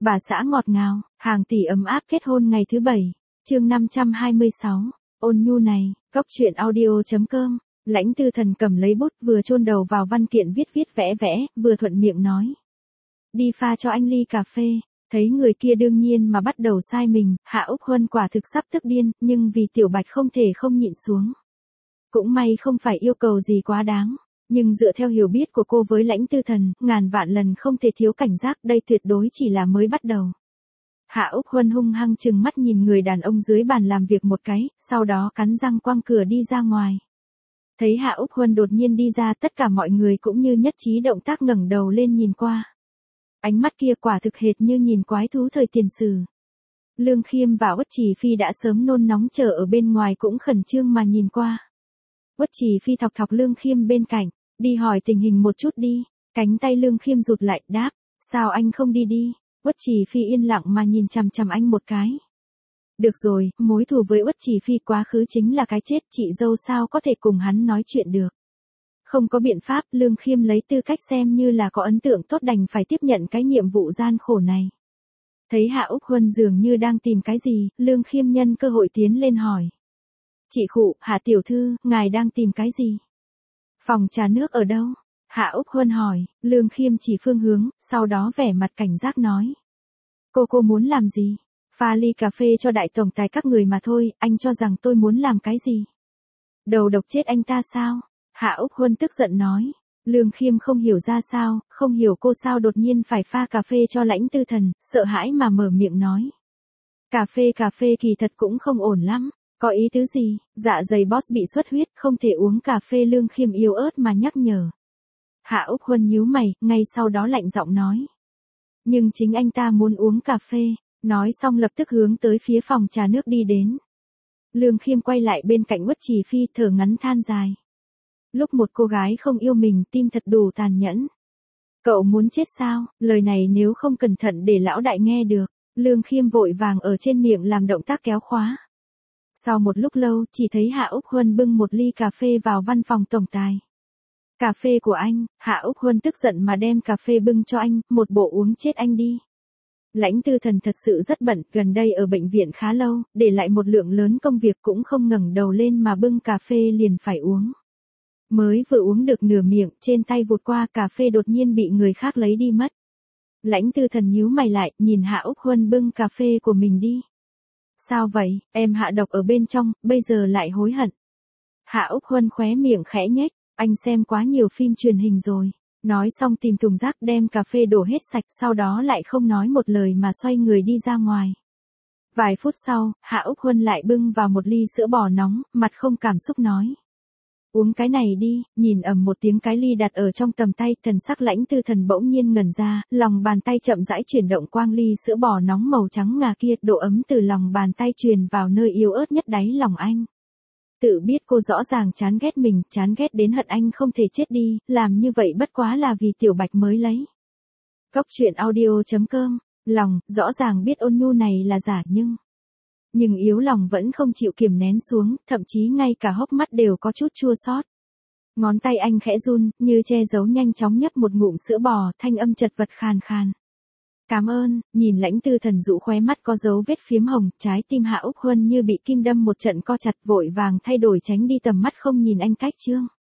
Bà xã ngọt ngào, hàng tỷ ấm áp kết hôn ngày thứ 7. Chương 526. Ôn nhu này, Cốc truyện audio.com. Lãnh Tư Thần cầm lấy bút vừa chôn đầu vào văn kiện viết vẽ vẽ, vừa thuận miệng nói. Đi pha cho anh ly cà phê. Thấy người kia đương nhiên mà bắt đầu sai mình, Hạ Úc Huân quả thực sắp tức điên, nhưng vì Tiểu Bạch không thể không nhịn xuống. Cũng may không phải yêu cầu gì quá đáng, nhưng dựa theo hiểu biết của cô với Lãnh Tư Thần, ngàn vạn lần không thể thiếu cảnh giác, đây tuyệt đối chỉ là mới bắt đầu. Hạ Úc Huân hung hăng trừng mắt nhìn người đàn ông dưới bàn làm việc một cái, sau đó cắn răng quăng cửa đi ra ngoài. Thấy Hạ Úc Huân đột nhiên đi ra, tất cả mọi người cũng như nhất trí động tác ngẩng đầu lên nhìn qua. Ánh mắt kia quả thực hệt như nhìn quái thú thời tiền sử. Lương Khiêm và Uất Chỉ Phi đã sớm nôn nóng chờ ở bên ngoài cũng khẩn trương mà nhìn qua. Uất Chỉ Phi thọc thọc Lương Khiêm bên cạnh, đi hỏi tình hình một chút đi. Cánh tay Lương Khiêm rụt lại, đáp, sao anh không đi đi? Uất Chỉ Phi yên lặng mà nhìn chằm chằm anh một cái. Được rồi, mối thù với Uất Chỉ Phi quá khứ chính là cái chết, chị dâu sao có thể cùng hắn nói chuyện được. Không có biện pháp, Lương Khiêm lấy tư cách xem như là có ấn tượng tốt đành phải tiếp nhận cái nhiệm vụ gian khổ này. Thấy Hạ Úc Huân dường như đang tìm cái gì, Lương Khiêm nhân cơ hội tiến lên hỏi. Chị Khụ, Hạ tiểu thư, ngài đang tìm cái gì? Phòng trà nước ở đâu? Hạ Úc Huân hỏi, Lương Khiêm chỉ phương hướng, sau đó vẻ mặt cảnh giác nói. Cô muốn làm gì? Pha ly cà phê cho đại tổng tài các người mà thôi, anh cho rằng tôi muốn làm cái gì? Đầu độc chết anh ta sao? Hạ Úc Huân tức giận nói. Lương Khiêm không hiểu ra sao, không hiểu cô sao đột nhiên phải pha cà phê cho Lãnh Tư Thần, sợ hãi mà mở miệng nói. Cà phê kỳ thật cũng không ổn lắm, có ý tứ gì, dạ dày boss bị xuất huyết, không thể uống cà phê. Lương Khiêm yếu ớt mà nhắc nhở. Hạ Úc Huân nhíu mày, ngay sau đó lạnh giọng nói. Nhưng chính anh ta muốn uống cà phê, nói xong lập tức hướng tới phía phòng trà nước đi đến. Lương Khiêm quay lại bên cạnh Uất Chỉ Phi thở ngắn than dài. Lúc một cô gái không yêu mình tim thật đủ tàn nhẫn. Cậu muốn chết sao, lời này nếu không cẩn thận để lão đại nghe được. Lương Khiêm vội vàng ở trên miệng làm động tác kéo khóa. Sau một lúc lâu chỉ thấy Hạ Úc Huân bưng một ly cà phê vào văn phòng tổng tài. Cà phê của anh, Hạ Úc Huân tức giận mà đem cà phê bưng cho anh, một bộ uống chết anh đi. Lãnh Tư Thần thật sự rất bận, gần đây ở bệnh viện khá lâu, để lại một lượng lớn công việc cũng không ngẩng đầu lên mà bưng cà phê liền phải uống. Mới vừa uống được nửa miệng, trên tay vụt qua cà phê đột nhiên bị người khác lấy đi mất. Lãnh Tư Thần nhíu mày lại, nhìn Hạ Úc Huân bưng cà phê của mình đi. Sao vậy, em hạ độc ở bên trong, bây giờ lại hối hận. Hạ Úc Huân khóe miệng khẽ nhếch, anh xem quá nhiều phim truyền hình rồi. Nói xong tìm thùng rác đem cà phê đổ hết sạch, sau đó lại không nói một lời mà xoay người đi ra ngoài. Vài phút sau, Hạ Úc Huân lại bưng vào một ly sữa bò nóng, mặt không cảm xúc nói. Uống cái này đi, nhìn ầm một tiếng cái ly đặt ở trong tầm tay, thần sắc Lãnh Tư Thần bỗng nhiên ngẩn ra, lòng bàn tay chậm rãi chuyển động quang ly sữa bò nóng màu trắng ngà kia, độ ấm từ lòng bàn tay truyền vào nơi yếu ớt nhất đáy lòng anh. Tự biết cô rõ ràng chán ghét mình, chán ghét đến hận anh không thể chết đi, làm như vậy bất quá là vì Tiểu Bạch mới lấy. Cốc truyện audio.com, lòng, rõ ràng biết ôn nhu này là giả nhưng yếu lòng vẫn không chịu kiềm nén xuống, thậm chí ngay cả hốc mắt đều có chút chua xót. Ngón tay anh khẽ run, như che giấu nhanh chóng nhấp một ngụm sữa bò, thanh âm chật vật khàn khàn. Cảm ơn, nhìn Lãnh Tư Thần dụ khóe mắt có dấu vết phiếm hồng, trái tim Hạ Úc Huân như bị kim đâm một trận co chặt, vội vàng thay đổi tránh đi tầm mắt không nhìn anh cách chương.